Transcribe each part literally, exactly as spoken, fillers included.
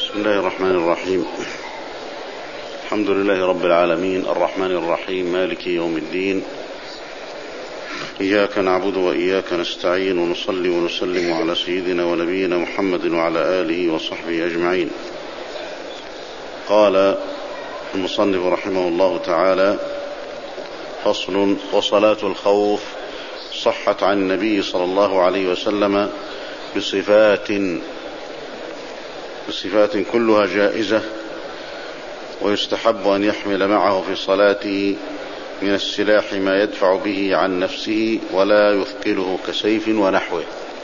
بسم الله الرحمن الرحيم. الحمد لله رب العالمين الرحمن الرحيم مالك يوم الدين، إياك نعبد وإياك نستعين، ونصلي ونسلم على سيدنا ونبينا محمد وعلى آله وصحبه أجمعين. قال المصنف رحمه الله تعالى: فصل: وصلاة الخوف صحت عن النبي صلى الله عليه وسلم بصفات بصفات كلها جائزة، ويستحب أن يحمل معه في صلاته من السلاح ما يدفع به عن نفسه ولا يثقله كسيف ونحوه.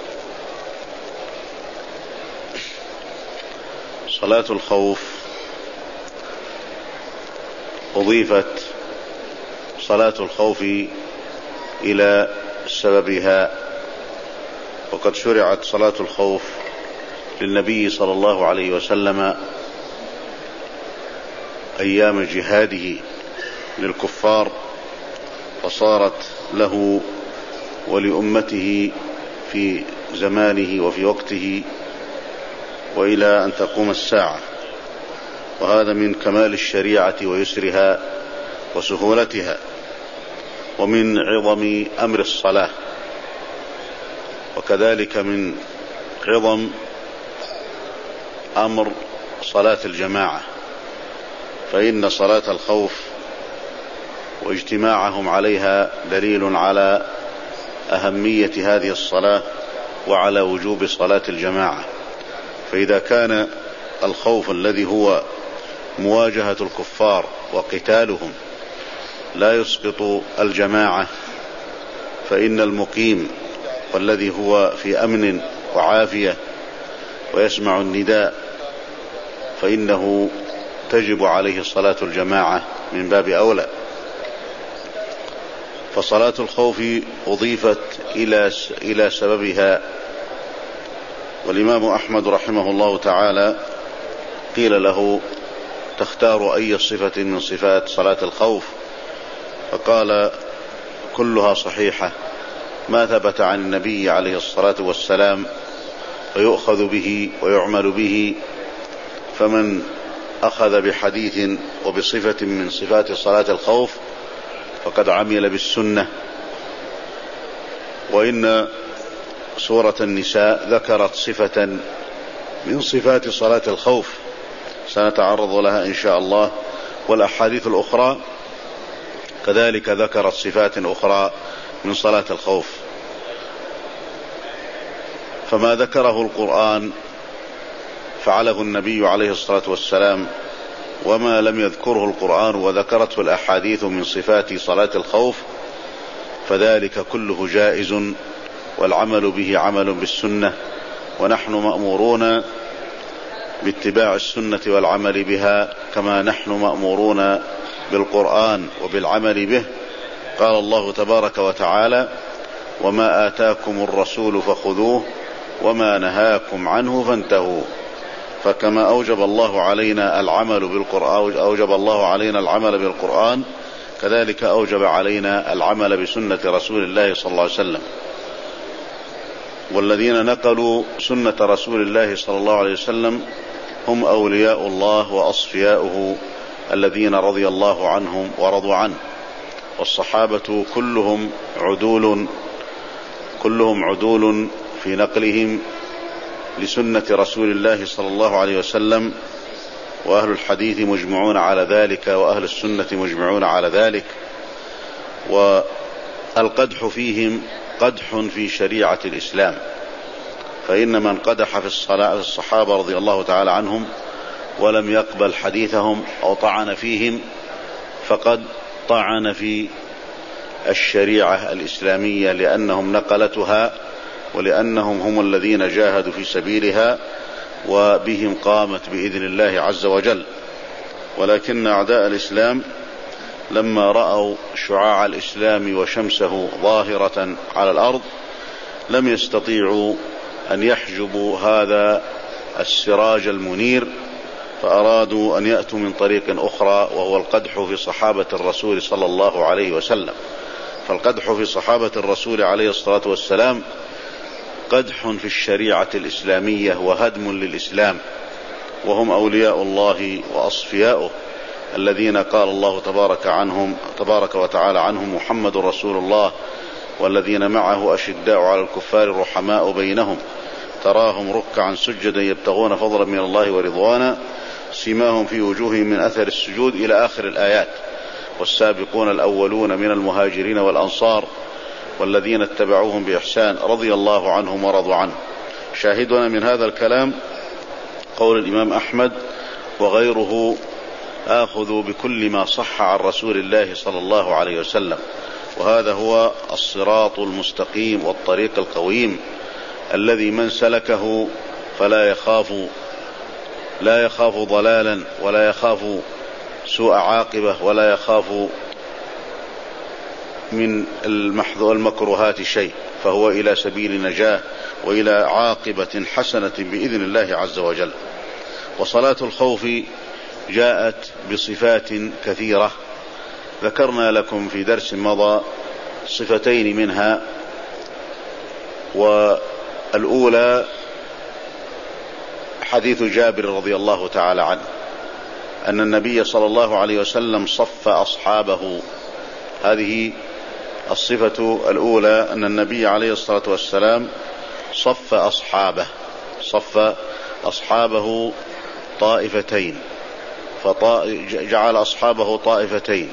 صلاة الخوف أضيفت صلاة الخوف إلى سببها، وقد شرعت صلاة الخوف للنبي صلى الله عليه وسلم أيام جهاده للكفار، فصارت له ولأمته في زمانه وفي وقته وإلى أن تقوم الساعة، وهذا من كمال الشريعة ويسرها وسهولتها، ومن عظم أمر الصلاة، وكذلك من عظم أمر صلاة الجماعة، فإن صلاة الخوف واجتماعهم عليها دليل على أهمية هذه الصلاة وعلى وجوب صلاة الجماعة. فإذا كان الخوف الذي هو مواجهة الكفار وقتالهم لا يسقط الجماعة، فإن المقيم والذي هو في أمن وعافية ويسمع النداء فإنه تجب عليه صلاة الجماعة من باب أولى. فصلاة الخوف أضيفت إلى إلى سببها. والإمام أحمد رحمه الله تعالى قيل له: تختار أي صفة من صفات صلاة الخوف؟ فقال: كلها صحيحة، ما ثبت عن النبي عليه الصلاة والسلام فيؤخذ به ويعمل به، فمن أخذ بحديث وبصفة من صفات صلاة الخوف فقد عمل بالسنة. وإن سورة النساء ذكرت صفة من صفات صلاة الخوف سنتعرض لها إن شاء الله، والأحاديث الأخرى كذلك ذكرت صفات أخرى من صلاة الخوف. فما ذكره القرآن فعله النبي عليه الصلاة والسلام، وما لم يذكره القرآن وذكرته الأحاديث من صفات صلاة الخوف فذلك كله جائز، والعمل به عمل بالسنة، ونحن مأمورون باتباع السنة والعمل بها كما نحن مأمورون بالقرآن وبالعمل به. قال الله تبارك وتعالى: وما آتاكم الرسول فخذوه وما نهاكم عنه فانتهوا. فكما أوجب الله علينا العمل بالقرآن أوجب الله علينا العمل بالقرآن كذلك أوجب علينا العمل بسنة رسول الله صلى الله عليه وسلم. والذين نقلوا سنة رسول الله صلى الله عليه وسلم هم أولياء الله وأصفياؤه الذين رضي الله عنهم ورضوا عنه، والصحابة كلهم عدول كلهم عدول في نقلهم لسنة رسول الله صلى الله عليه وسلم، وأهل الحديث مجمعون على ذلك، وأهل السنة مجمعون على ذلك. والقدح فيهم قدح في شريعة الإسلام، فإن من قدح في الصحابة رضي الله تعالى عنهم ولم يقبل حديثهم أو طعن فيهم فقد طعن في الشريعة الإسلامية، لأنهم نقلتها ولأنهم هم الذين جاهدوا في سبيلها وبهم قامت بإذن الله عز وجل. ولكن أعداء الإسلام لما رأوا شعاع الإسلام وشمسه ظاهرة على الأرض لم يستطيعوا أن يحجبوا هذا السراج المنير، فأرادوا أن يأتوا من طريق أخرى، وهو القدح في صحابة الرسول صلى الله عليه وسلم. فالقدح في صحابة الرسول عليه الصلاة والسلام قدح في الشريعة الإسلامية وهدم للإسلام، وهم أولياء الله وأصفياؤه الذين قال الله تبارك عنهم تبارك وتعالى عنهم: محمد رسول الله والذين معه أشداء على الكفار رحماء بينهم تراهم ركعا سجدا يبتغون فضلا من الله ورضوانا سيماهم في وجوههم من أثر السجود إلى آخر الآيات. والسابقون الأولون من المهاجرين والأنصار والذين اتبعوهم بإحسان رضي الله عنهم ورضوا عنه. شاهدنا من هذا الكلام قول الإمام أحمد وغيره: آخذوا بكل ما صح عن رسول الله صلى الله عليه وسلم. وهذا هو الصراط المستقيم والطريق القويم الذي من سلكه فلا يخاف لا يخاف ضلالا ولا يخاف سوء عاقبة ولا يخاف من المكروهات شيء، فهو إلى سبيل نجاة وإلى عاقبة حسنة بإذن الله عز وجل. وصلاة الخوف جاءت بصفات كثيرة، ذكرنا لكم في درس مضى صفتين منها. والأولى حديث جابر رضي الله تعالى عنه أن النبي صلى الله عليه وسلم صف أصحابه. هذه الصفة الأولى، أن النبي عليه الصلاة والسلام صف أصحابه صف أصحابه طائفتين، فجعل أصحابه طائفتين،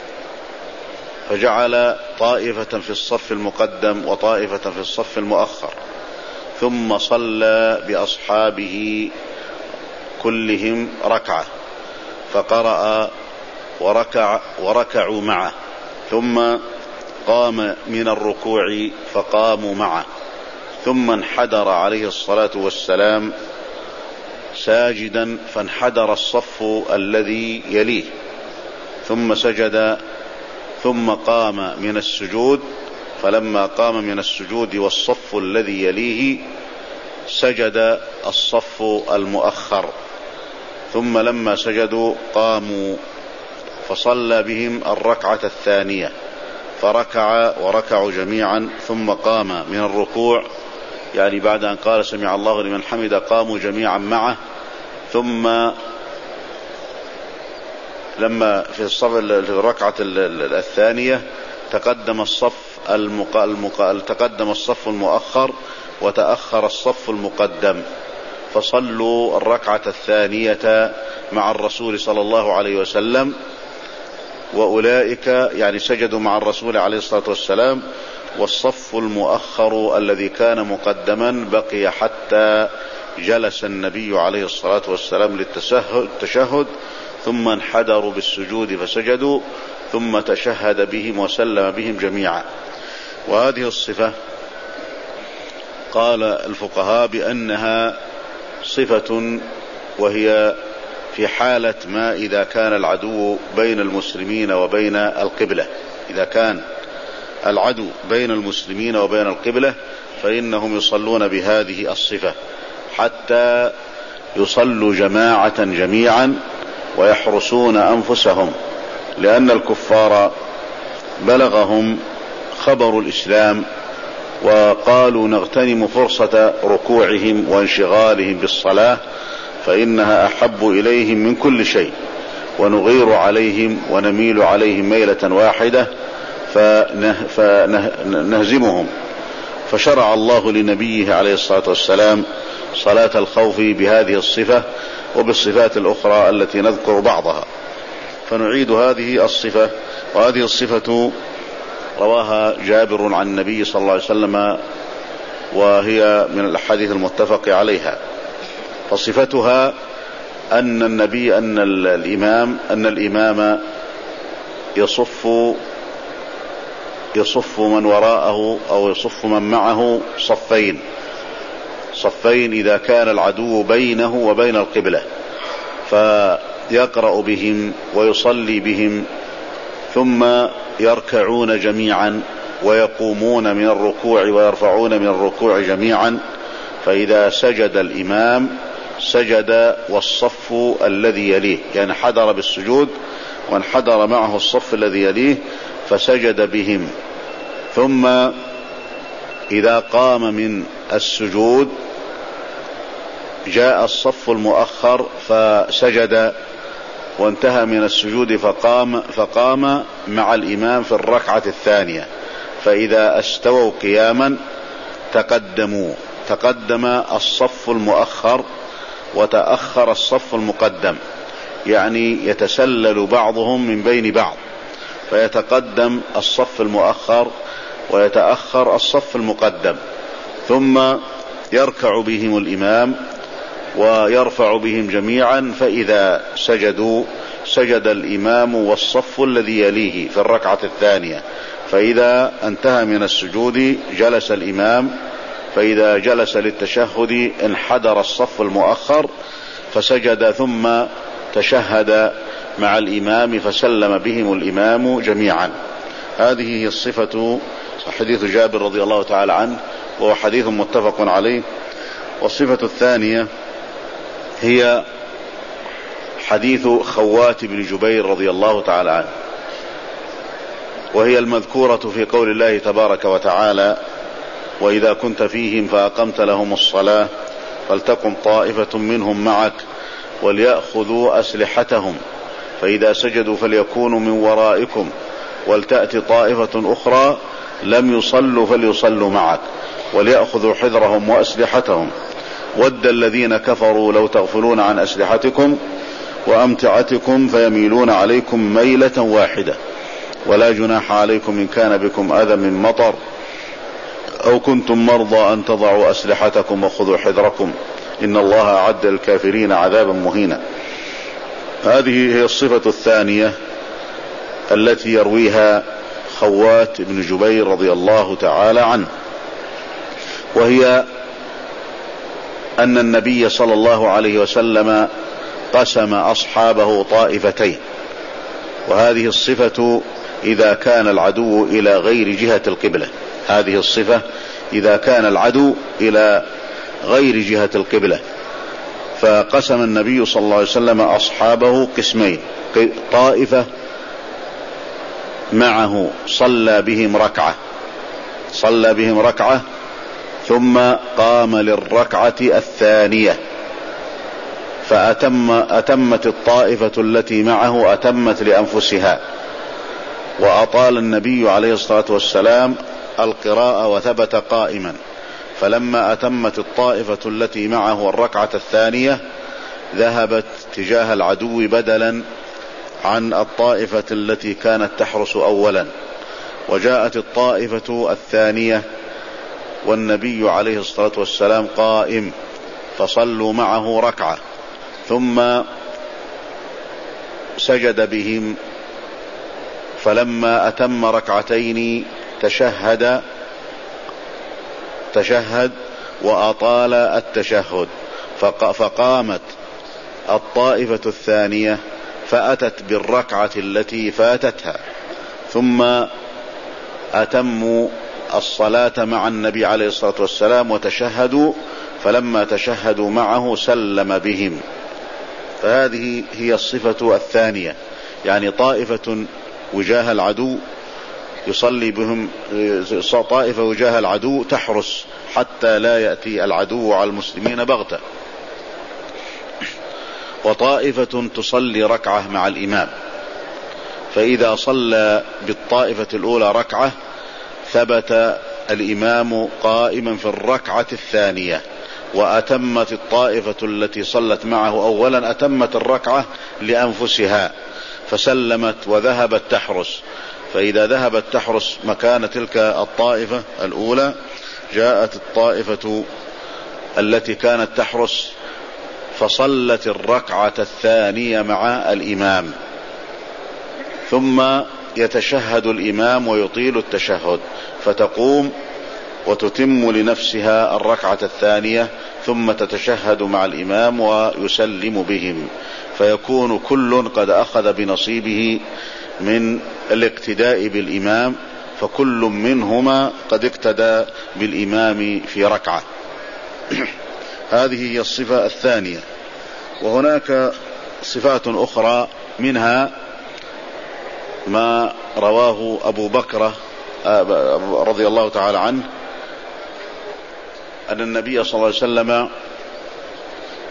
فجعل طائفة في الصف المقدم وطائفة في الصف المؤخر، ثم صلى بأصحابه كلهم ركعة، فقرأ وركع وركعوا معه، ثم قام من الركوع فقاموا معه، ثم انحدر عليه الصلاة والسلام ساجدا فانحدر الصف الذي يليه، ثم سجد، ثم قام من السجود، فلما قام من السجود والصف الذي يليه سجد الصف المؤخر، ثم لما سجدوا قاموا فصلى بهم الركعة الثانية، فركع وركعوا جميعا، ثم قام من الركوع، يعني بعد أن قال سمع الله لمن حمد قاموا جميعا معه، ثم لما في الصف الركعة الثانية تقدم الصف المق... تقدم الصف المؤخر وتأخر الصف المقدم، فصلوا الركعة الثانية مع الرسول صلى الله عليه وسلم، وأولئك يعني سجدوا مع الرسول عليه الصلاة والسلام، والصف المؤخر الذي كان مقدما بقي حتى جلس النبي عليه الصلاة والسلام للتشهد، ثم انحدروا بالسجود فسجدوا، ثم تشهد بهم وسلم بهم جميعا. وهذه الصفة قال الفقهاء بأنها صفة، وهي في حالة ما إذا كان العدو بين المسلمين وبين القبلة. إذا كان العدو بين المسلمين وبين القبلة فإنهم يصلون بهذه الصفة حتى يصلوا جماعة جميعا ويحرسون أنفسهم، لأن الكفار بلغهم خبر الإسلام وقالوا نغتنم فرصة ركوعهم وانشغالهم بالصلاة فإنها أحب إليهم من كل شيء، ونغير عليهم ونميل عليهم ميلة واحدة فنه فنهزمهم. فشرع الله لنبيه عليه الصلاة والسلام صلاة الخوف بهذه الصفة وبالصفات الأخرى التي نذكر بعضها. فنعيد هذه الصفة، وهذه الصفة رواها جابر عن النبي صلى الله عليه وسلم، وهي من الأحاديث المتفق عليها. فصفتها أن النبي أن الإمام أن الإمام يصف يصف من وراءه أو يصف من معه صفين صفين إذا كان العدو بينه وبين القبلة، فيقرأ بهم ويصلي بهم، ثم يركعون جميعا ويقومون من الركوع ويرفعون من الركوع جميعا، فإذا سجد الإمام سجد والصف الذي يليه، يعني حضر بالسجود وانحدر معه الصف الذي يليه فسجد بهم، ثم إذا قام من السجود جاء الصف المؤخر فسجد وانتهى من السجود فقام, فقام مع الإمام في الركعة الثانية، فإذا استووا قياما تقدموا، تقدم الصف المؤخر وتأخر الصف المقدم، يعني يتسلل بعضهم من بين بعض، فيتقدم الصف المؤخر ويتأخر الصف المقدم، ثم يركع بهم الإمام ويرفع بهم جميعا، فإذا سجدوا سجد الإمام والصف الذي يليه في الركعة الثانية، فإذا انتهى من السجود جلس الإمام، فإذا جلس للتشهد انحدر الصف المؤخر فسجد ثم تشهد مع الإمام فسلم بهم الإمام جميعا. هذه هي الصفة، حديث جابر رضي الله تعالى عنه وهو حديث متفق عليه. والصفة الثانية هي حديث خوات بن جبير رضي الله تعالى عنه، وهي المذكورة في قول الله تبارك وتعالى: وإذا كنت فيهم فأقمت لهم الصلاة فلتقم طائفة منهم معك وليأخذوا أسلحتهم فإذا سجدوا فليكونوا من ورائكم ولتأتي طائفة أخرى لم يصلوا فليصلوا معك وليأخذوا حذرهم وأسلحتهم ود الذين كفروا لو تغفلون عن أسلحتكم وأمتعتكم فيميلون عليكم ميلة واحدة ولا جناح عليكم إن كان بكم أذى من مطر أو كنتم مرضى أن تضعوا أسلحتكم وخذوا حذركم إن الله أعد للكافرين عذابا مهينا. هذه هي الصفة الثانية التي يرويها خوات بن جبير رضي الله تعالى عنه، وهي أن النبي صلى الله عليه وسلم قسم أصحابه طائفتين، وهذه الصفة إذا كان العدو إلى غير جهة القبلة، هذه الصفة إذا كان العدو إلى غير جهة القبلة. فقسم النبي صلى الله عليه وسلم أصحابه قسمين: طائفة معه صلى بهم ركعة صلى بهم ركعة ثم قام للركعة الثانية فأتم أتمت الطائفة التي معه أتمت لأنفسها، وأطال النبي عليه الصلاة والسلام القراءة وثبت قائما، فلما أتمت الطائفة التي معه الركعة الثانية ذهبت تجاه العدو بدلا عن الطائفة التي كانت تحرس أولا، وجاءت الطائفة الثانية والنبي عليه الصلاة والسلام قائم فصلوا معه ركعة ثم سجد بهم، فلما أتم ركعتين تشهد تشهد وأطال التشهد، فقامت الطائفة الثانية فأتت بالركعة التي فاتتها ثم أتموا الصلاة مع النبي عليه الصلاة والسلام وتشهدوا، فلما تشهدوا معه سلم بهم. فهذه هي الصفة الثانية، يعني طائفة وجاه العدو يصلي بهم، طائفة وجاه العدو تحرس حتى لا يأتي العدو على المسلمين بغتة، وطائفة تصلي ركعة مع الإمام، فإذا صلى بالطائفة الأولى ركعة ثبت الإمام قائما في الركعة الثانية، وأتمت الطائفة التي صلت معه أولا أتمت الركعة لأنفسها فسلمت وذهبت تحرس، فإذا ذهبت تحرس مكان تلك الطائفة الأولى جاءت الطائفة التي كانت تحرس فصلت الركعة الثانية مع الإمام، ثم يتشهد الإمام ويطيل التشهد فتقوم وتتم لنفسها الركعة الثانية ثم تتشهد مع الإمام ويسلم بهم، فيكون كل قد أخذ بنصيبه من الاقتداء بالإمام، فكل منهما قد اقتدى بالإمام في ركعة. هذه هي الصفة الثانية. وهناك صفات أخرى، منها ما رواه أبو بكر رضي الله تعالى عنه أن النبي صلى الله عليه وسلم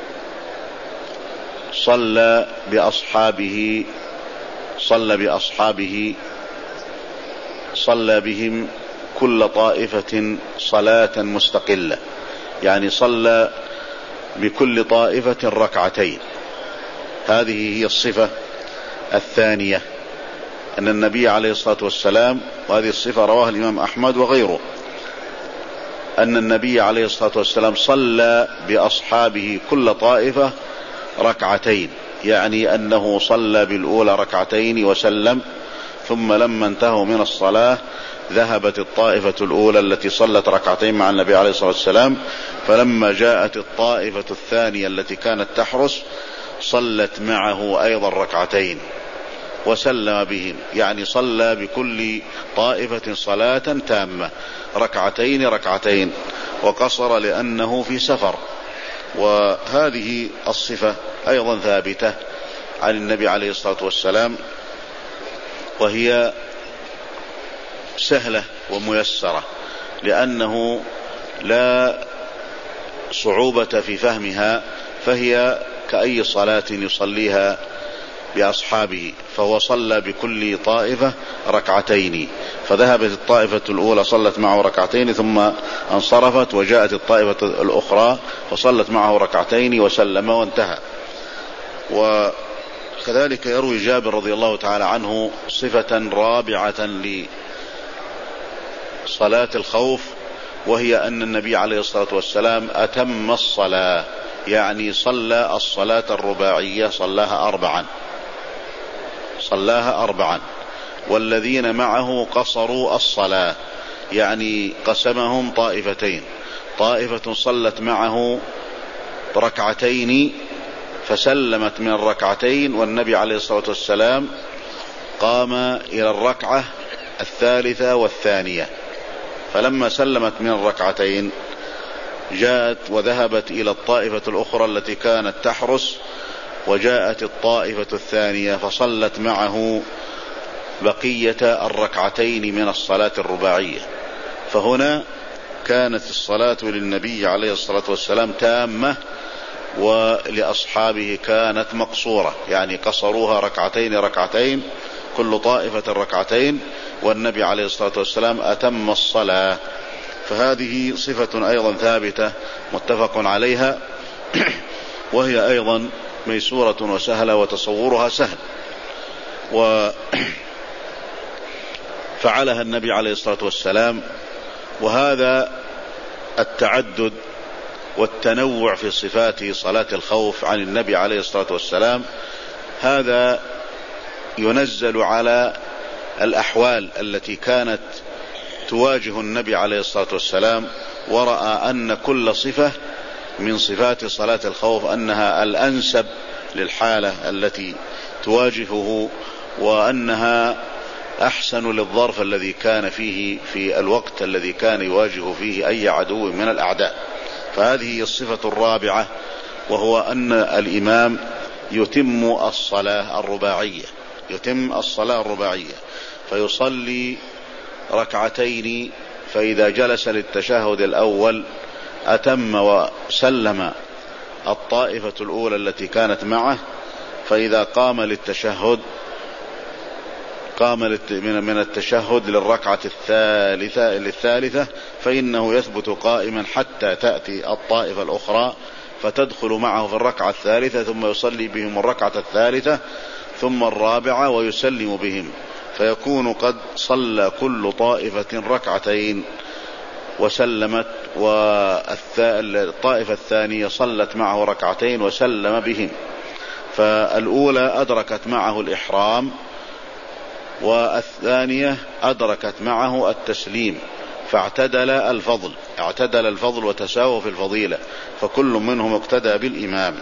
صلى بأصحابه صلى بأصحابه صلى بهم كل طائفة صلاة مستقلة، يعني صلى بكل طائفة ركعتين. هذه هي الصفة الثانية، أن النبي عليه الصلاة والسلام، وهذه الصفة رواها الإمام أحمد وغيره، أن النبي عليه الصلاة والسلام صلى بأصحابه كل طائفة ركعتين، يعني أنه صلى بالأولى ركعتين وسلم، ثم لما انتهوا من الصلاة ذهبت الطائفة الأولى التي صلت ركعتين مع النبي عليه الصلاة والسلام، فلما جاءت الطائفة الثانية التي كانت تحرس صلت معه أيضا ركعتين وسلم بهم، يعني صلى بكل طائفة صلاة تامة ركعتين ركعتين، وقصر لأنه في سفر. وهذه الصفة أيضا ثابتة عن النبي عليه الصلاة والسلام، وهي سهلة وميسرة، لأنه لا صعوبة في فهمها، فهي كأي صلاة يصليها بأصحابه. فهو صلى بكل طائفة ركعتين، فذهبت الطائفة الأولى صلت معه ركعتين ثم انصرفت، وجاءت الطائفة الأخرى فصلت معه ركعتين وسلم وانتهى. وكذلك يروي جابر رضي الله تعالى عنه صفة رابعة لصلاة الخوف، وهي أن النبي عليه الصلاة والسلام أتم الصلاة، يعني صلى الصلاة الرباعية صلاها أربعا صلاها أربعا والذين معه قصروا الصلاة، يعني قسمهم طائفتين، طائفة صلت معه ركعتين فسلمت من الركعتين، والنبي عليه الصلاة والسلام قام إلى الركعة الثالثة والثانية، فلما سلمت من الركعتين جاءت وذهبت إلى الطائفة الأخرى التي كانت تحرس، وجاءت الطائفة الثانية فصلت معه بقية الركعتين من الصلاة الرباعية. فهنا كانت الصلاة للنبي عليه الصلاة والسلام تامة، ولأصحابه كانت مقصورة، يعني قصروها ركعتين ركعتين كل طائفة ركعتين، والنبي عليه الصلاة والسلام أتم الصلاة. فهذه صفة أيضا ثابتة متفق عليها، وهي أيضا ميسورة وسهلة وتصورها سهل، وفعلها النبي عليه الصلاة والسلام. وهذا التعدد والتنوع في صفات صلاة الخوف عن النبي عليه الصلاة والسلام، هذا ينزل على الأحوال التي كانت تواجه النبي عليه الصلاة والسلام، ورأى أن كل صفة من صفات صلاة الخوف أنها الأنسب للحالة التي تواجهه، وأنها أحسن للظرف الذي كان فيه في الوقت الذي كان يواجه فيه أي عدو من الأعداء. فهذه الصفة الرابعة، وهو أن الإمام يتم الصلاة الرباعية يتم الصلاة الرباعية فيصلي ركعتين، فإذا جلس للتشهد الأول أتم وسلم الطائفة الأولى التي كانت معه، فإذا قام للتشهد قام من التشهد للركعة الثالثة للثالثة فإنه يثبت قائما حتى تأتي الطائفة الأخرى فتدخل معه في الركعة الثالثة، ثم يصلي بهم الركعة الثالثة ثم الرابعة ويسلم بهم، فيكون قد صلى كل طائفة ركعتين وسلمت، والطائفة الثانية صلت معه ركعتين وسلم بهم. فالأولى أدركت معه الإحرام، والثانية أدركت معه التسليم، فاعتدل الفضل اعتدل الفضل وتساووا في الفضيلة، فكل منهم اقتدى بالإمام.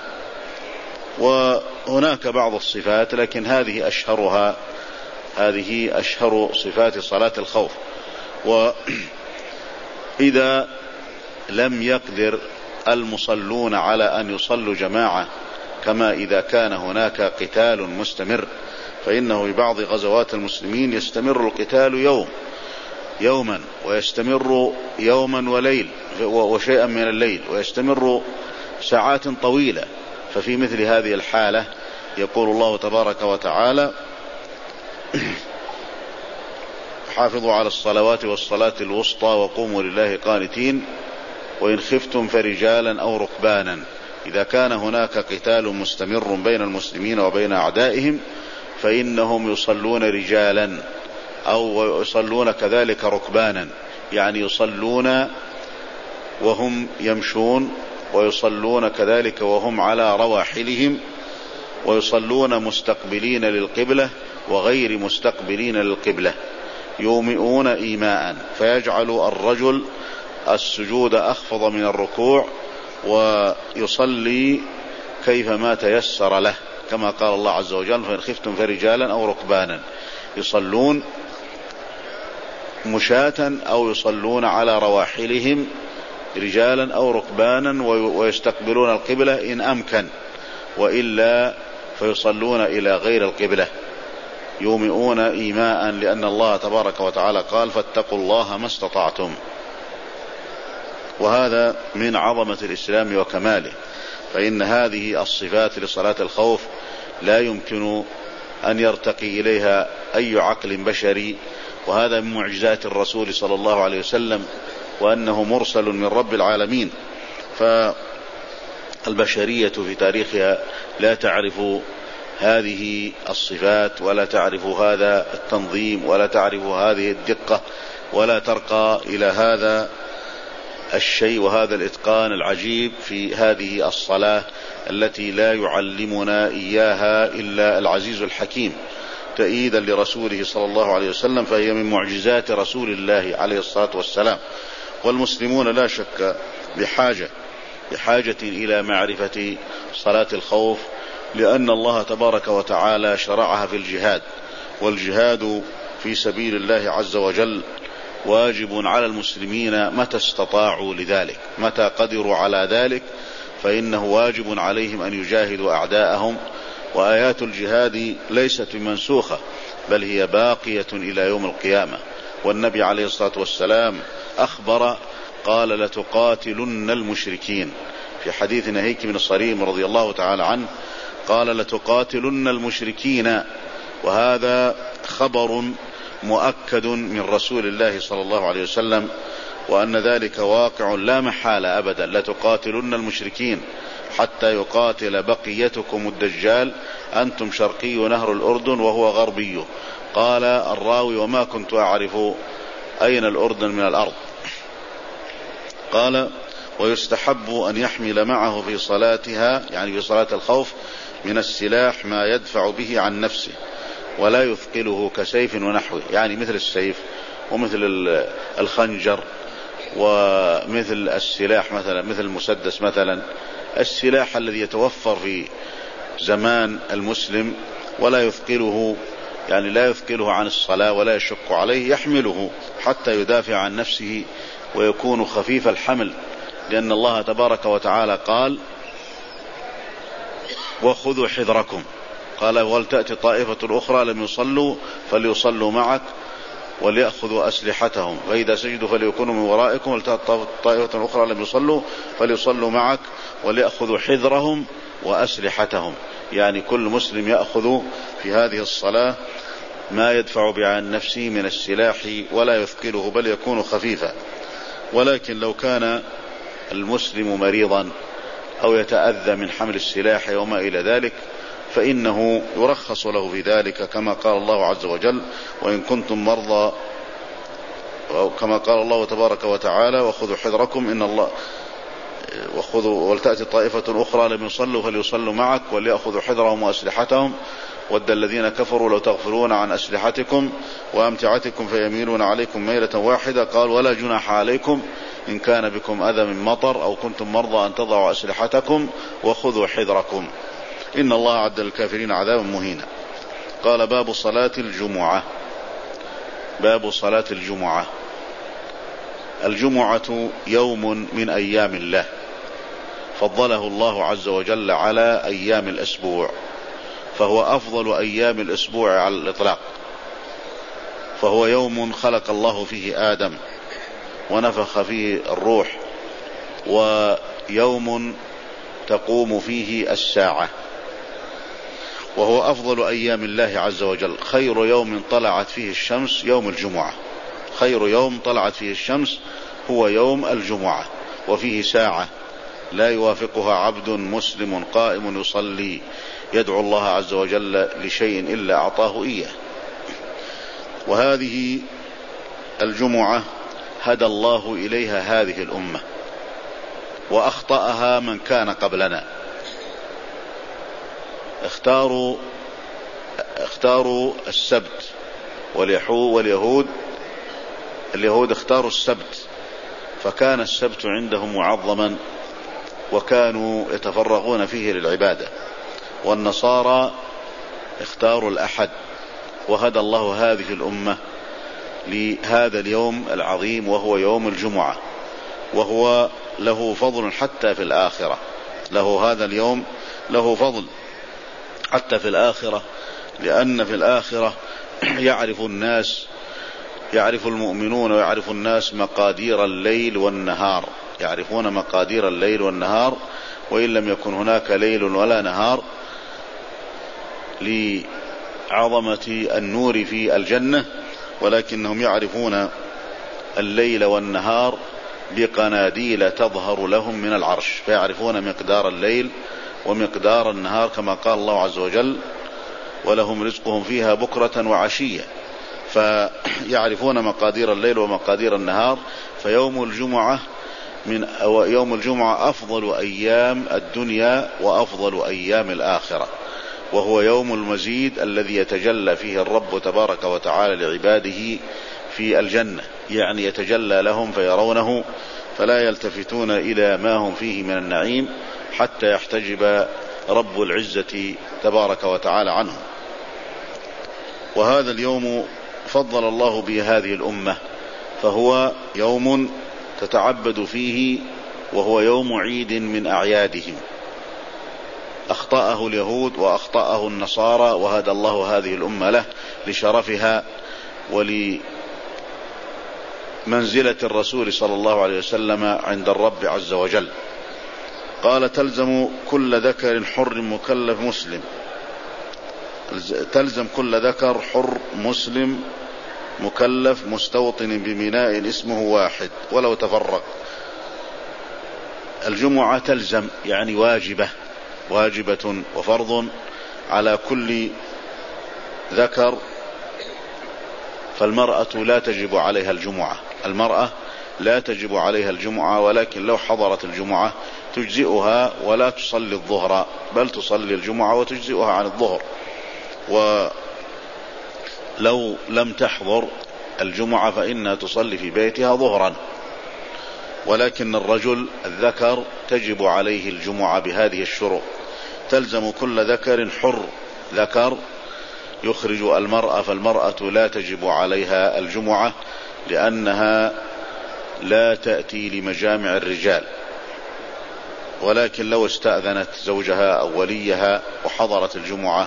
وهناك بعض الصفات، لكن هذه أشهرها هذه أشهر صفات صلاة الخوف. وإذا لم يقدر المصلون على أن يصلوا جماعة، كما إذا كان هناك قتال مستمر، فإنه في بعض غزوات المسلمين يستمر القتال يوم يوما ويستمر يوما وليل وشيئا من الليل، ويستمر ساعات طويلة، ففي مثل هذه الحالة يقول الله تبارك وتعالى: حافظوا على الصلوات والصلاة الوسطى وقوموا لله قانتين وإن خفتم فرجالا أو ركبانا. إذا كان هناك قتال مستمر بين المسلمين وبين أعدائهم فإنهم يصلون رجالا أو يصلون كذلك ركبانا، يعني يصلون وهم يمشون، ويصلون كذلك وهم على رواحلهم، ويصلون مستقبلين للقبلة وغير مستقبلين للقبلة، يومئون إيماء، فيجعل الرجل السجود أخفض من الركوع ويصلي كيفما تيسر له، كما قال الله عز وجل: فإن خفتم فرجالا أو ركبانا. يصلون مشاة أو يصلون على رواحلهم رجالا أو ركبانا ويستقبلون القبلة إن أمكن، وإلا فيصلون إلى غير القبلة، يومئون إيماء، لأن الله تبارك وتعالى قال: فاتقوا الله ما استطعتم. وهذا من عظمة الإسلام وكماله، فإن هذه الصفات لصلاة الخوف لا يمكن أن يرتقي إليها أي عقل بشري، وهذا من معجزات الرسول صلى الله عليه وسلم، وأنه مرسل من رب العالمين. فالبشرية في تاريخها لا تعرف هذه الصفات، ولا تعرف هذا التنظيم، ولا تعرف هذه الدقة، ولا ترقى إلى هذا الشيء وهذا الإتقان العجيب في هذه الصلاة التي لا يعلمنا إياها إلا العزيز الحكيم تأييدا لرسوله صلى الله عليه وسلم، فهي من معجزات رسول الله عليه الصلاة والسلام. والمسلمون لا شك بحاجة بحاجة إلى معرفة صلاة الخوف، لأن الله تبارك وتعالى شرعها في الجهاد، والجهاد في سبيل الله عز وجل واجب على المسلمين متى استطاعوا لذلك، متى قدروا على ذلك فإنه واجب عليهم أن يجاهدوا أعداءهم. وآيات الجهاد ليست منسوخة، بل هي باقية إلى يوم القيامة. والنبي عليه الصلاة والسلام أخبر قال: لتقاتلن المشركين، في حديث نهيك بن صريم رضي الله تعالى عنه قال: لتقاتلن المشركين، وهذا خبر مؤكد من رسول الله صلى الله عليه وسلم، وأن ذلك واقع لا محالة أبدا. لتقاتلن المشركين حتى يقاتل بقيتكم الدجال، أنتم شرقي نهر الأردن وهو غربي. قال الراوي: وما كنت أعرف أين الأردن من الأرض. قال: ويستحب أن يحمل معه في صلاتها، يعني في صلاة الخوف، من السلاح ما يدفع به عن نفسه ولا يثقله كسيف ونحوه، يعني مثل السيف ومثل الخنجر ومثل السلاح مثلا، مثل المسدس مثلا، السلاح الذي يتوفر في زمان المسلم ولا يثقله، يعني لا يثقله عن الصلاة ولا يشق عليه، يحمله حتى يدافع عن نفسه ويكون خفيف الحمل، لأن الله تبارك وتعالى قال: وخذوا حذركم. قال: ولتأتي طائفة أخرى لم يصلوا فليصلوا معك وليأخذوا أسلحتهم، فإذا سجدوا فليكونوا من ورائكم، ولتأتي طائفة أخرى لم يصلوا فليصلوا معك وليأخذوا حذرهم وأسلحتهم، يعني كل مسلم يأخذ في هذه الصلاة ما يدفع به عن نفسه من السلاح ولا يثقله بل يكون خفيفا. ولكن لو كان المسلم مريضا أو يتأذى من حمل السلاح وما إلى ذلك فإنه يرخص له في ذلك، كما قال الله عز وجل: وإن كنتم مرضى، كما قال الله تبارك وتعالى: وخذوا حذركم إن الله وخذوا ولتأتي طائفة أخرى لم يصلوا فليصلوا معك وليأخذوا حذرهم وأسلحتهم ود الذين كفروا لو تغفلون عن أسلحتكم وأمتعتكم فيميلون عليكم ميلة واحدة. قال: ولا جناح عليكم إن كان بكم أذى من مطر أو كنتم مرضى أن تضعوا أسلحتكم وخذوا حذركم إن الله أعد للكافرين عذابا مهينا. قال: باب صلاة الجمعة. باب صلاة الجمعة. الجمعة يوم من أيام الله فضله الله عز وجل على أيام الأسبوع، فهو أفضل أيام الأسبوع على الإطلاق، فهو يوم خلق الله فيه آدم ونفخ فيه الروح، ويوم تقوم فيه الساعة، وهو أفضل أيام الله عز وجل. خير يوم طلعت فيه الشمس يوم الجمعة، خير يوم طلعت فيه الشمس هو يوم الجمعة، وفيه ساعة لا يوافقها عبد مسلم قائم يصلي يدعو الله عز وجل لشيء إلا أعطاه إياه. وهذه الجمعة هدى الله إليها هذه الأمة، وأخطأها من كان قبلنا. اختاروا اختاروا السبت، واليهود اليهود اختاروا السبت، فكان السبت عندهم معظما وكانوا يتفرغون فيه للعبادة. والنصارى اختاروا الأحد، وهدى الله هذه الأمة لهذا اليوم العظيم وهو يوم الجمعة، وهو له فضل حتى في الآخرة. له هذا اليوم له فضل حتى في الآخرة، لأن في الآخرة يعرف الناس يعرف المؤمنون ويعرف الناس مقادير الليل والنهار، يعرفون مقادير الليل والنهار، وإن لم يكن هناك ليل ولا نهار لعظمة النور في الجنة، ولكنهم يعرفون الليل والنهار بقناديل تظهر لهم من العرش، فيعرفون مقدار الليل ومقدار النهار، كما قال الله عز وجل: ولهم رزقهم فيها بكرة وعشية. فيعرفون مقادير الليل ومقادير النهار. فيوم الجمعة من يوم الجمعة أفضل أيام الدنيا وأفضل أيام الآخرة، وهو يوم المزيد الذي يتجلى فيه الرب تبارك وتعالى لعباده في الجنة، يعني يتجلى لهم فيرونه فلا يلتفتون إلى ما هم فيه من النعيم حتى يحتجب رب العزة تبارك وتعالى عنهم. وهذا اليوم فضل الله به هذه الأمة، فهو يوم تتعبد فيه، وهو يوم عيد من أعيادهم. أخطأه اليهود وأخطأه النصارى، وهدى الله هذه الأمة له لشرفها ولمنزلة الرسول صلى الله عليه وسلم عند الرب عز وجل. قال: تلزم كل ذكر حر مكلف مسلم، تلزم كل ذكر حر مسلم مكلف مستوطن ببناء اسمه واحد ولو تفرق. الجمعة تلزم يعني واجبة، واجبة وفرض على كل ذكر، فالمرأة لا تجب عليها الجمعة، المرأة لا تجب عليها الجمعة، ولكن لو حضرت الجمعة تجزئها ولا تصلي الظهر، بل تصلي الجمعة وتجزئها عن الظهر. ولو لم تحضر الجمعة فإنها تصلي في بيتها ظهرا. ولكن الرجل الذكر تجب عليه الجمعة بهذه الشروط: تلزم كل ذكر حر، ذكر يخرج المرأة، فالمرأة لا تجب عليها الجمعة لأنها لا تأتي لمجامع الرجال، ولكن لو استأذنت زوجها أو وليها وحضرت الجمعة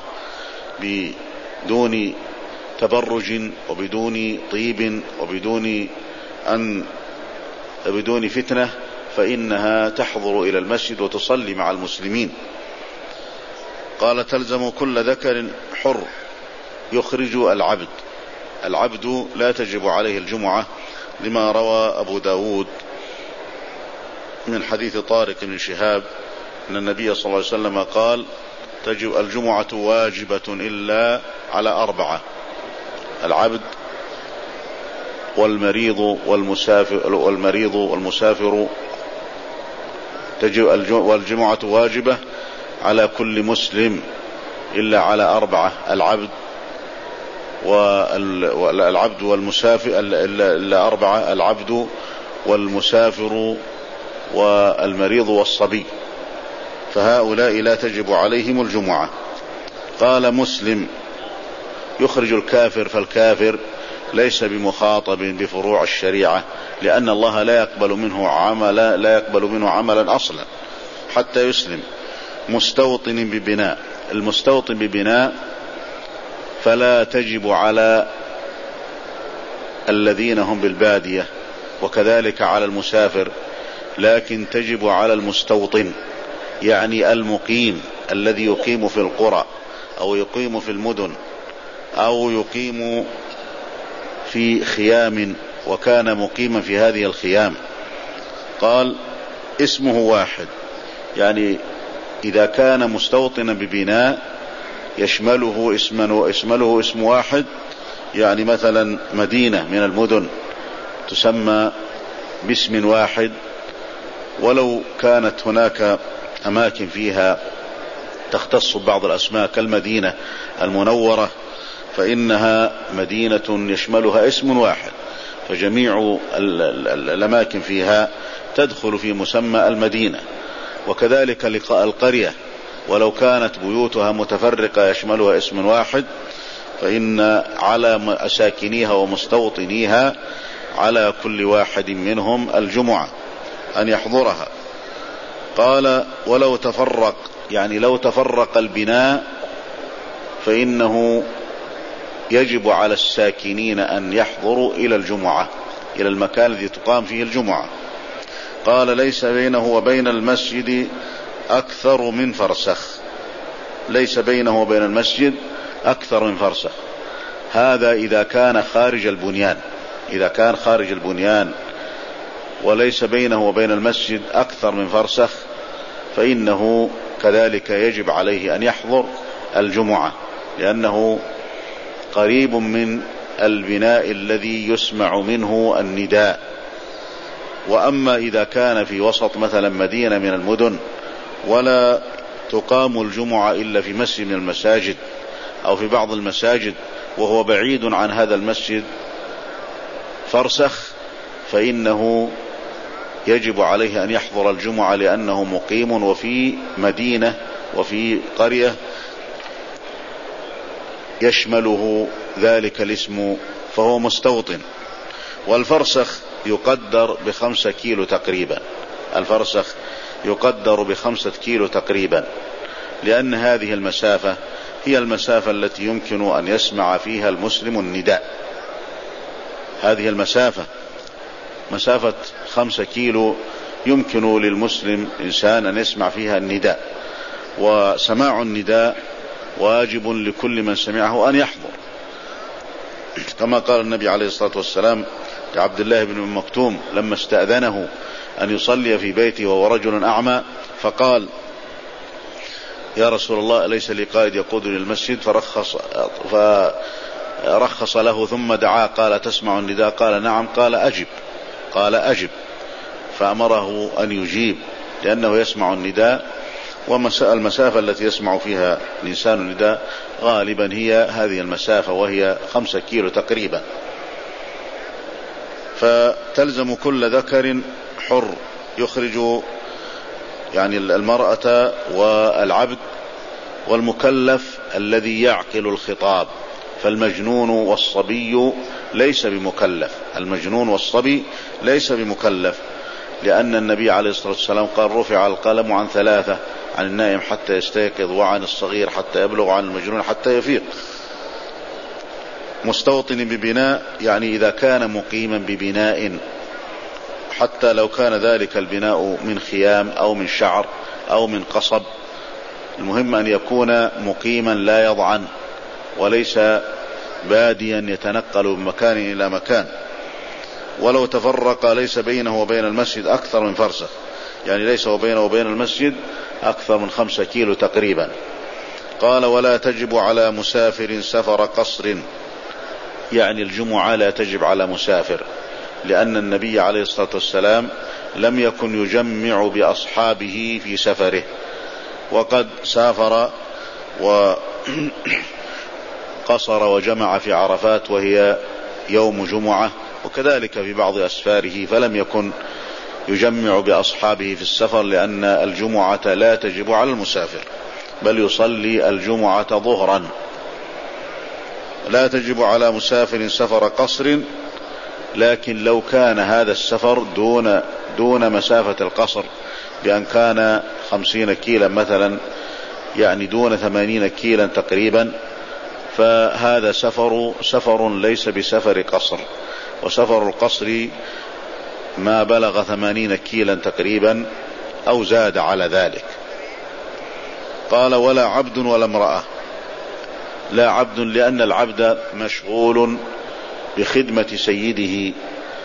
بدون تبرج وبدون طيب وبدون أن بدون فتنة فإنها تحضر إلى المسجد وتصلي مع المسلمين. قال: تلزم كل ذكر حر يخرج العبد، العبد لا تجب عليه الجمعة، لما روى أبو داود من حديث طارق بن شهاب أن النبي صلى الله عليه وسلم قال: تجب الجمعة واجبة إلا على أربعة: العبد والمريض والمسافر والمريض والمسافر تجب والجمعة واجبة على كل مسلم إلا على أربعة: العبد والعبد والمسافر إلا أربعة: العبد والمسافر والمريض والصبي، فهؤلاء لا تجب عليهم الجمعة. قال مسلم: يخرج الكافر، فالكافر ليس بمخاطب بفروع الشريعة، لأن الله لا يقبل منه عملا لا يقبل منه عملا أصلا حتى يسلم. مستوطن ببناء، المستوطن ببناء فلا تجب على الذين هم بالبادية، وكذلك على المسافر، لكن تجب على المستوطن، يعني المقيم الذي يقيم في القرى أو يقيم في المدن أو يقيم في خيام وكان مقيما في هذه الخيام. قال اسمه واحد، يعني إذا كان مستوطنا ببناء يشمله اسم ويشمله اسم واحد، يعني مثلا مدينة من المدن تسمى باسم واحد، ولو كانت هناك أماكن فيها تختص ببعض الأسماء كالمدينة المنورة فإنها مدينة يشملها اسم واحد، فجميع الأماكن فيها تدخل في مسمى المدينة. وكذلك القرية ولو كانت بيوتها متفرقة يشملها اسم واحد، فإن على ساكنيها ومستوطنيها على كل واحد منهم الجمعة أن يحضرها. قال ولو تفرق، يعني لو تفرق البناء فإنه يجب على الساكنين أن يحضروا إلى الجمعة، إلى المكان الذي تقام فيه الجمعة. قال ليس بينه وبين المسجد أكثر من فرسخ، ليس بينه وبين المسجد أكثر من فرسخ. هذا إذا كان خارج البنيان، إذا كان خارج البنيان وليس بينه وبين المسجد أكثر من فرسخ فإنه كذلك يجب عليه أن يحضر الجمعة، لأنه قريب من البناء الذي يسمع منه النداء. وأما إذا كان في وسط مثلا مدينة من المدن ولا تقام الجمعة إلا في مسجد من المساجد أو في بعض المساجد وهو بعيد عن هذا المسجد فرسخ، فإنه يجب عليه أن يحضر الجمعة، لأنه مقيم وفي مدينة وفي قرية يشمله ذلك الاسم، فهو مستوطن. والفرسخ يقدر بخمسة كيلو تقريبا، الفرسخ يقدر بخمسة كيلو تقريبا، لأن هذه المسافة هي المسافة التي يمكن أن يسمع فيها المسلم النداء. هذه المسافة مسافة خمسة كيلو يمكن للمسلم إنسان أن يسمع فيها النداء، وسماع النداء واجب لكل من سمعه أن يحضر، كما قال النبي عليه الصلاة والسلام لعبد الله بن مكتوم لما استأذنه أن يصلي في بيته وهو رجل أعمى، فقال يا رسول الله ليس لي قائد يقودني للمسجد، فرخص, فرخص له ثم دعاه قال تسمع النداء؟ قال نعم. قال أجب، قال أجب، فأمره أن يجيب لأنه يسمع النداء. والمسافة التي يسمع فيها الإنسان النداء غالبا هي هذه المسافة، وهي خمسة كيلو تقريبا. فتلزم كل ذكر حر يخرج يعني المرأة والعبد والمكلف الذي يعقل الخطاب، فالمجنون والصبي ليس بمكلف، المجنون والصبي ليس بمكلف، لأن النبي عليه الصلاة والسلام قال رفع القلم عن ثلاثة: عن النائم حتى يستيقظ، وعن الصغير حتى يبلغ، وعن المجنون حتى يفيق. مستوطن ببناء يعني إذا كان مقيما ببناء، حتى لو كان ذلك البناء من خيام أو من شعر أو من قصب، المهم أن يكون مقيما لا يضعن، وليس باديا يتنقل من مكان إلى مكان. ولو تفرق ليس بينه وبين المسجد أكثر من فرسخ، يعني ليس بينه وبين المسجد أكثر من خمسة كيلو تقريبا. قال ولا تجب على مسافر سفر قصر، يعني الجمعة لا تجب على مسافر، لأن النبي عليه الصلاة والسلام لم يكن يجمع بأصحابه في سفره، وقد سافر وقصر وجمع في عرفات وهي يوم جمعة، وكذلك في بعض أسفاره، فلم يكن يجمع بأصحابه في السفر، لأن الجمعة لا تجب على المسافر، بل يصلي الجمعة ظهرا. لا تجب على مسافر سفر قصر، لكن لو كان هذا السفر دون دون مسافة القصر، بأن كان خمسين كيلا مثلا، يعني دون ثمانين كيلا تقريبا، فهذا سفر سفر ليس بسفر قصر. وسفر القصر ما بلغ ثمانين كيلا تقريبا أو زاد على ذلك. قال ولا عبد ولا امرأة. لا عبد لأن العبد مشغول بخدمة سيده،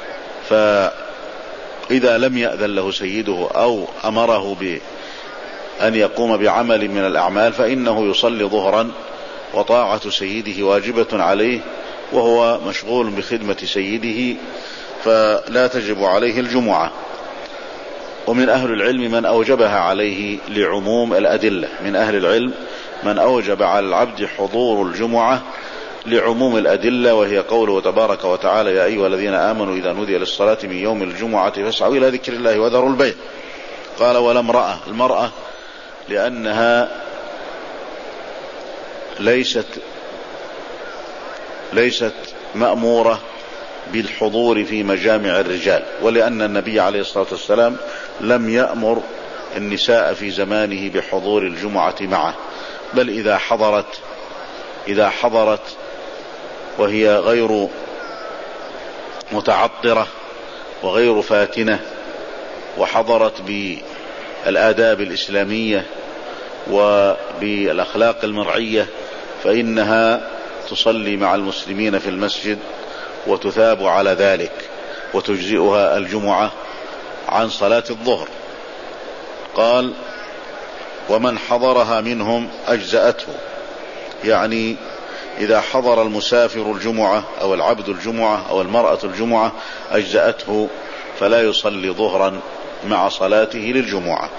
فإذا لم يأذن له سيده أو أمره بأن يقوم بعمل من الأعمال فإنه يصلي ظهرا، وطاعة سيده واجبة عليه وهو مشغول بخدمة سيده، فلا تجب عليه الجمعة. ومن أهل العلم من أوجبها عليه لعموم الأدلة، من أهل العلم من أوجب على العبد حضور الجمعة لعموم الأدلة، وهي قوله تبارك وتعالى يا أيها الذين آمنوا إذا نودي للصلاة من يوم الجمعة فاسعوا إلى ذكر الله وذروا البيع. قال ولا امرأة. المرأة لأنها ليست ليست مأمورة بالحضور في مجامع الرجال، ولأن النبي عليه الصلاة والسلام لم يأمر النساء في زمانه بحضور الجمعة معه، بل إذا حضرت إذا حضرت وهي غير متعطرة وغير فاتنة، وحضرت بالآداب الإسلامية وبالأخلاق المرعية، فإنها تصلي مع المسلمين في المسجد وتثاب على ذلك، وتجزئها الجمعة عن صلاة الظهر. قال ومن حضرها منهم أجزأته، يعني إذا حضر المسافر الجمعة أو العبد الجمعة أو المرأة الجمعة أجزأته، فلا يصلي ظهرا مع صلاته للجمعة.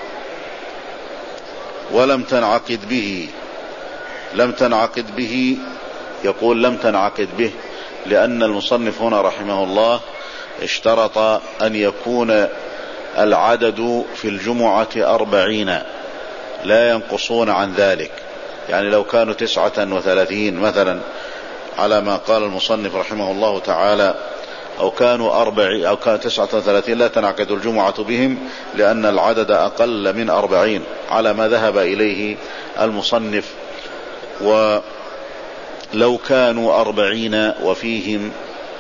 ولم تنعقد به. لم تنعقد به، يقول لم تنعقد به لأن المصنف هنا رحمه الله اشترط أن يكون العدد في الجمعة أربعين، لا ينقصون عن ذلك. يعني لو كانوا تسعة وثلاثين مثلا على ما قال المصنف رحمه الله تعالى، أو كانوا أربع أو كانوا تسعة وثلاثين لا تنعقد الجمعة بهم، لأن العدد أقل من أربعين على ما ذهب إليه المصنف. ولو كانوا أربعين وفيهم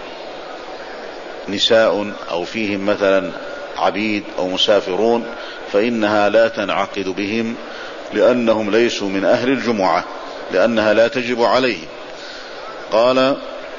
نساء أو فيهم مثلا عبيد أو مسافرون فإنها لا تنعقد بهم، لأنهم ليسوا من أهل الجمعة، لأنها لا تجب عليهم. قال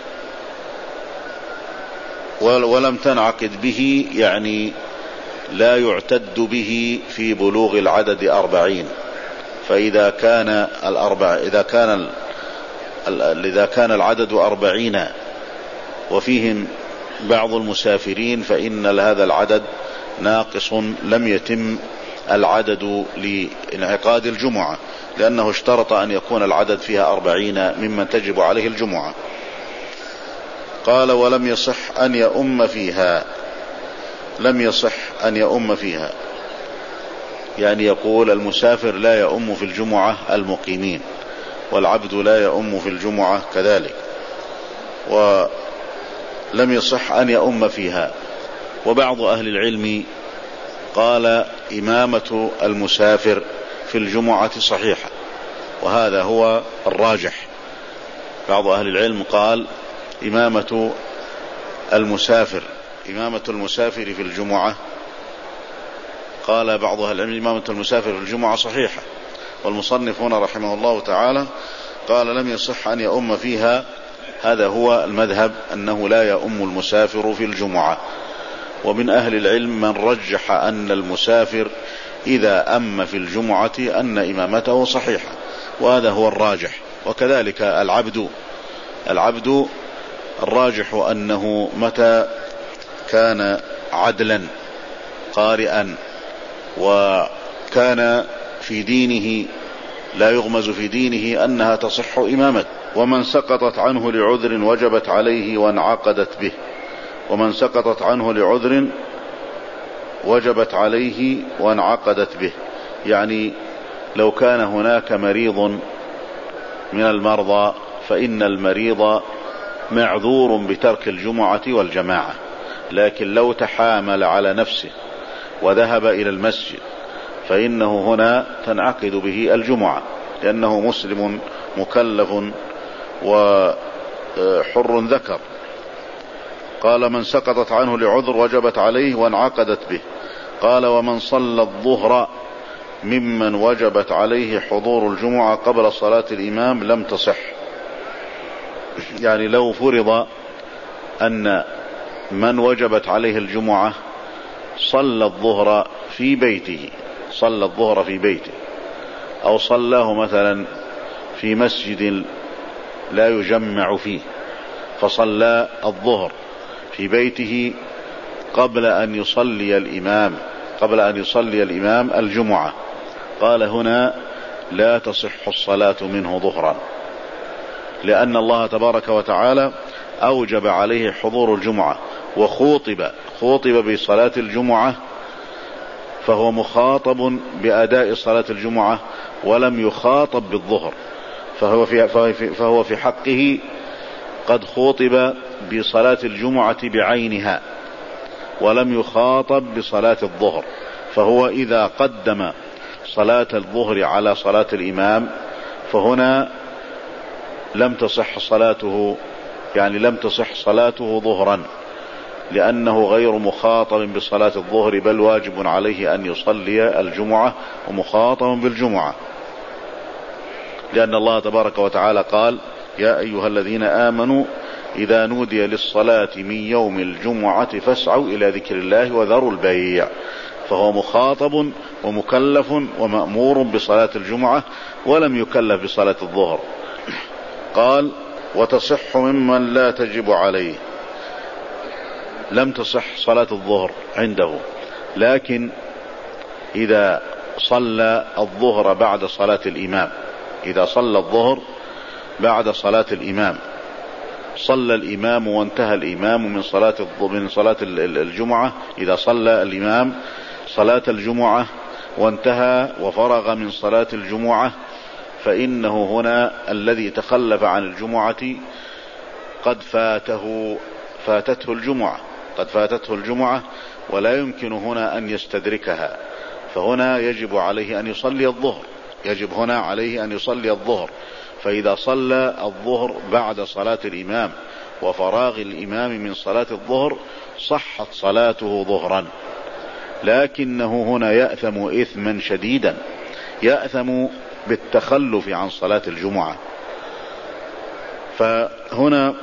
ولم تنعقد به، يعني لا يعتد به في بلوغ العدد أربعين. فإذا كان الأربع إذا كان إذا كان العدد أربعين وفيهم بعض المسافرين فإن هذا العدد ناقص، لم يتم العدد لانعقاد الجمعة، لأنه اشترط أن يكون العدد فيها أربعين ممن تجب عليه الجمعة. قال ولم يصح أن يؤم فيها. لم يصح أن يؤم فيها، يعني يقول المسافر لا يؤم في الجمعة المقيمين، والعبد لا يؤم في الجمعة كذلك، ولم يصح أن يؤم فيها. وبعض أهل العلم قال إمامة المسافر في الجمعة صحيحة، وهذا هو الراجح. بعض أهل العلم قال إمامة المسافر إمامة المسافر في الجمعة قال بعض أهل العلم إمامة المسافر في الجمعة صحيحة، والمصنف هنا رحمه الله تعالى قال لم يصح أن يؤم فيها. هذا هو المذهب، أنه لا يؤم المسافر في الجمعة. ومن أهل العلم من رجح أن المسافر إذا أم في الجمعة أن إمامته صحيحة، وهذا هو الراجح. وكذلك العبد العبد الراجح أنه متى كان عدلا قارئا وكان في دينه لا يغمز في دينه أنها تصح إمامته. ومن سقطت عنه لعذر وجبت عليه وانعقدت به. ومن سقطت عنه لعذر وجبت عليه وانعقدت به، يعني لو كان هناك مريض من المرضى فإن المريض معذور بترك الجمعة والجماعة، لكن لو تحامل على نفسه وذهب إلى المسجد فإنه هنا تنعقد به الجمعة، لأنه مسلم مكلف وحر ذكر. قال من سقطت عنه لعذر وجبت عليه وانعقدت به. قال ومن صلى الظهر ممن وجبت عليه حضور الجمعة قبل صلاة الإمام لم تصح. يعني لو فرض أن من وجبت عليه الجمعة صلى الظهر في بيته صلى الظهر في بيته أو صلاه مثلا في مسجد لا يجمع فيه، فصلى الظهر في بيته قبل أن يصلي الإمام قبل أن يصلي الإمام الجمعة، قال هنا لا تصح الصلاة منه ظهرا، لأن الله تبارك وتعالى أوجب عليه حضور الجمعة وخوطب خوطب بصلاة الجمعة، فهو مخاطب بأداء صلاة الجمعة ولم يخاطب بالظهر، فهو في, فهو في حقه قد خوطب بصلاة الجمعة بعينها ولم يخاطب بصلاة الظهر، فهو إذا قدم صلاة الظهر على صلاة الإمام فهنا لم تصح صلاته، يعني لم تصح صلاته ظهرا، لأنه غير مخاطب بصلاة الظهر، بل واجب عليه أن يصلي الجمعة ومخاطب بالجمعة، لأن الله تبارك وتعالى قال يا أيها الذين آمنوا إذا نودي للصلاة من يوم الجمعة فاسعوا إلى ذكر الله وذروا البيع، فهو مخاطب ومكلف ومأمور بصلاة الجمعة ولم يكلف بصلاة الظهر. قال وتصح ممن لا تجب عليه، لم تصح صلاة الظهر عنده، لكن إذا صلى الظهر بعد صلاة الإمام إذا صلى الظهر بعد صلاة الإمام صلى الإمام وانتهى الإمام من صلاة من صلاة الجمعة، إذا صلى الإمام صلاة الجمعة وانتهى وفرغ من صلاة الجمعة، فإنه هنا الذي تخلف عن الجمعة قد فاته فاتته الجمعة قد فاتته الجمعة ولا يمكن هنا أن يستدركها، فهنا يجب عليه أن يصلي الظهر يجب هنا عليه أن يصلي الظهر فإذا صلى الظهر بعد صلاة الإمام وفراغ الإمام من صلاة الظهر صحت صلاته ظهرا، لكنه هنا يأثم إثما شديدا، يأثم بالتخلف عن صلاة الجمعة. فهنا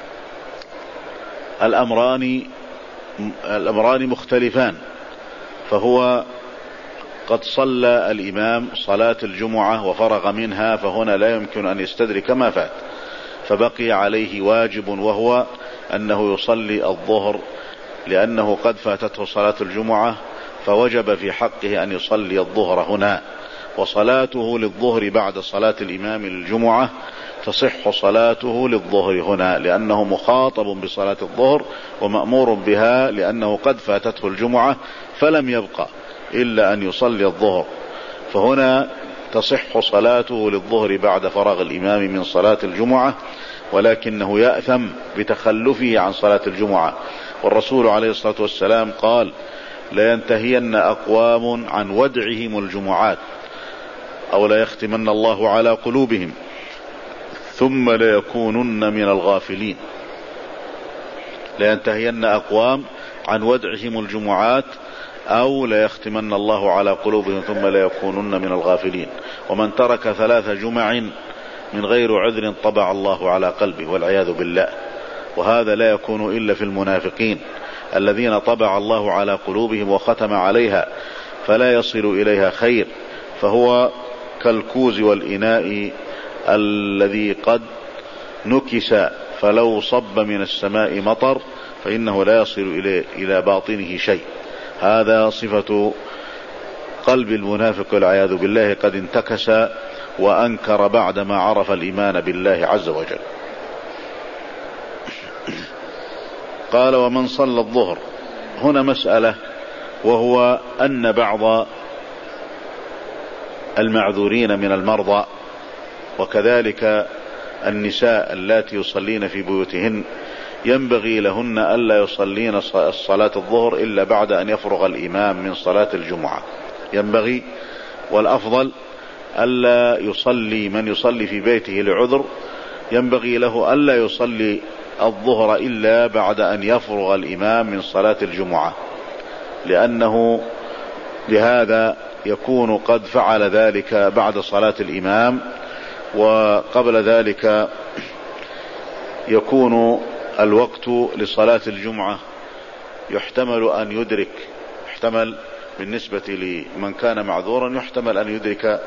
الأمران الأمران مختلفان، فهو قد صلى الإمام صلاة الجمعة وفرغ منها، فهنا لا يمكن أن يستدرك ما فات، فبقي عليه واجب وهو أنه يصلي الظهر، لأنه قد فاتته صلاة الجمعة فوجب في حقه أن يصلي الظهر هنا، وصلاته للظهر بعد صلاة الإمام للجمعة تصح صلاته للظهر هنا، لأنه مخاطب بصلاة الظهر ومأمور بها، لأنه قد فاتته الجمعة فلم يبقى إلا أن يصلي الظهر، فهنا تصح صلاته للظهر بعد فراغ الإمام من صلاة الجمعة، ولكنه يأثم بتخلفه عن صلاة الجمعة. والرسول عليه الصلاة والسلام قال لا ينتهين أقوام عن ودعهم الجمعات أو لا يختمن الله على قلوبهم ثم لا يكونن من الغافلين. لا ينتهين أقوام عن ودعهم الجمعات أو لا يختمن الله على قلوبهم ثم لا يكونن من الغافلين. ومن ترك ثلاث جمع من غير عذر طبع الله على قلبه والعياذ بالله، وهذا لا يكون إلا في المنافقين الذين طبع الله على قلوبهم وختم عليها فلا يصل إليها خير، فهو كالكوز والإناء الذي قد نكس فلو صب من السماء مطر فإنه لا يصل إلى إلى باطنه شيء. هذا صفة قلب المنافق والعياذ بالله، قد انتكس وأنكر بعدما عرف الإيمان بالله عز وجل. قال ومن صلى الظهر، هنا مسألة، وهو أن بعض المعذورين من المرضى وكذلك النساء اللاتي يصلين في بيوتهن ينبغي لهن ألا يصلين صلاة الظهر إلا بعد أن يفرغ الإمام من صلاة الجمعة، ينبغي والأفضل ألا يصلي من يصلي في بيته لعذر، ينبغي له ألا يصلي الظهر إلا بعد أن يفرغ الإمام من صلاة الجمعة، لأنه بهذا يكون قد فعل ذلك بعد صلاة الإمام، وقبل ذلك يكون الوقت لصلاة الجمعة يحتمل أن يدرك، يحتمل بالنسبة لمن كان معذورا يحتمل أن يدرك،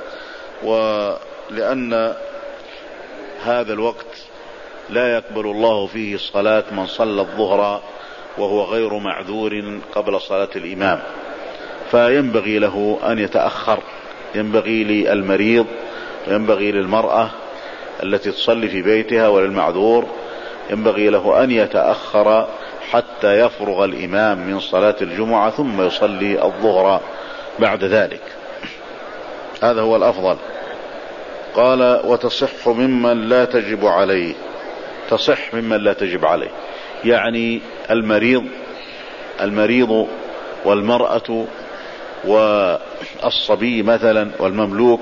ولأن هذا الوقت لا يقبل الله فيه الصلاة من صلى الظهر وهو غير معذور قبل صلاة الإمام، فينبغي له أن يتأخر، ينبغي للمريض وينبغي للمرأة التي تصلي في بيتها وللمعذور ينبغي له أن يتأخر حتى يفرغ الإمام من صلاة الجمعة ثم يصلي الظهر بعد ذلك، هذا هو الأفضل. قال وتصح ممن لا تجب عليه، تصح ممن لا تجب عليه يعني المريض المريض والمرأة والصبي مثلا والمملوك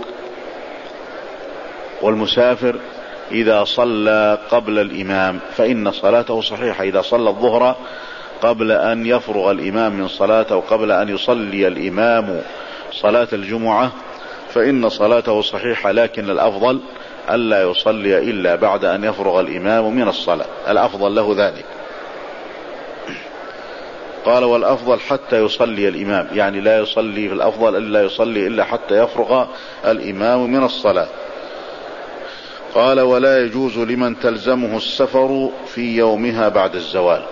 والمسافر إذا صلى قبل الإمام فإن صلاته صحيحة. إذا صلى الظهر قبل أن يفرغ الإمام من صلاته وقبل أن يصلي الإمام صلاة الجمعة فإن صلاته صحيحة، لكن الأفضل ألا يصلي إلا بعد أن يفرغ الإمام من الصلاة، الأفضل له ذلك. قال والأفضل حتى يصلي الإمام، يعني لا يصلي في الأفضل إلا يصلي إلا حتى يفرغ الإمام من الصلاة. قال ولا يجوز لمن تلزمه السفر في يومها بعد الزوال،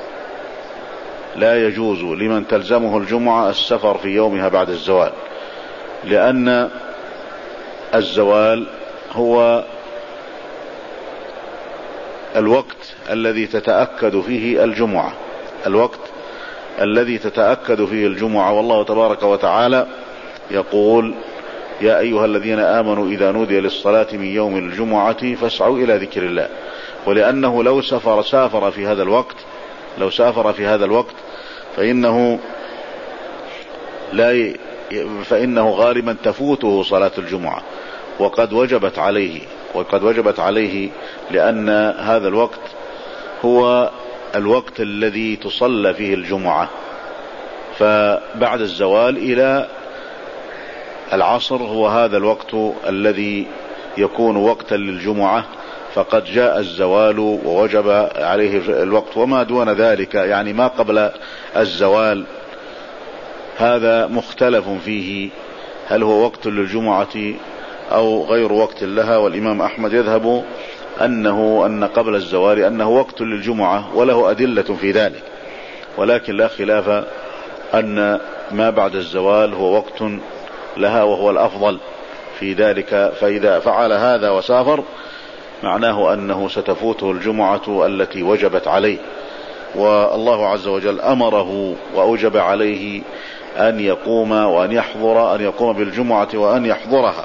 لا يجوز لمن تلزمه الجمعة السفر في يومها بعد الزوال، لأن الزوال هو الوقت الذي تتأكد فيه الجمعة، الوقت الذي تتأكد فيه الجمعة. والله تبارك وتعالى يقول يا أيها الذين آمنوا إذا نودي للصلاة من يوم الجمعة فاسعوا إلى ذكر الله. ولأنه لو سافر سافر في هذا الوقت لو سافر في هذا الوقت فإنه لا ي... فإنه غالبا تفوته صلاة الجمعة وقد وجبت عليه وقد وجبت عليه لأن هذا الوقت هو الوقت الذي تصلى فيه الجمعة. فبعد الزوال إلى العصر هو هذا الوقت الذي يكون وقتا للجمعة، فقد جاء الزوال ووجب عليه الوقت. وما دون ذلك يعني ما قبل الزوال هذا مختلف فيه، هل هو وقت للجمعة أو غير وقت لها. والإمام أحمد يذهب أنه أن قبل الزوال أنه وقت للجمعة وله أدلة في ذلك، ولكن لا خلاف أن ما بعد الزوال هو وقت لها وهو الأفضل في ذلك. فإذا فعل هذا وسافر معناه أنه ستفوته الجمعة التي وجبت عليه، والله عز وجل أمره وأوجب عليه أن يقوم وأن يحضر أن يقوم بالجمعة وأن يحضرها.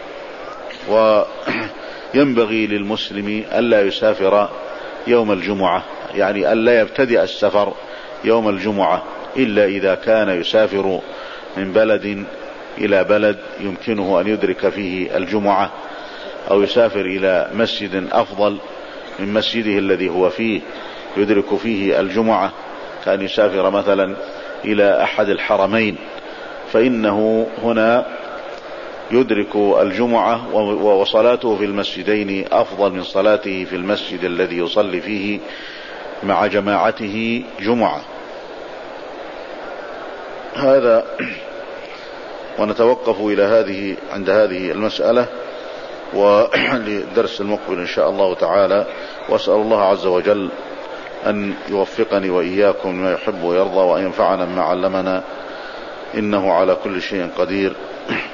وينبغي للمسلم ألا يسافر يوم الجمعة، يعني ألا يبتدئ السفر يوم الجمعة إلا إذا كان يسافر من بلد إلى بلد يمكنه أن يدرك فيه الجمعة، أو يسافر إلى مسجد أفضل من مسجده الذي هو فيه يدرك فيه الجمعة، كان يسافر مثلا إلى أحد الحرمين فإنه هنا يدرك الجمعة وصلاته في المسجدين أفضل من صلاته في المسجد الذي يصلي فيه مع جماعته جمعة. هذا ونتوقف إلى هذه عند هذه المسألة، وللدرس المقبل إن شاء الله تعالى. وأسأل الله عز وجل أن يوفقني وإياكم ما يحب ويرضى، وأن ينفعنا بما علمنا، إنه على كل شيء قدير.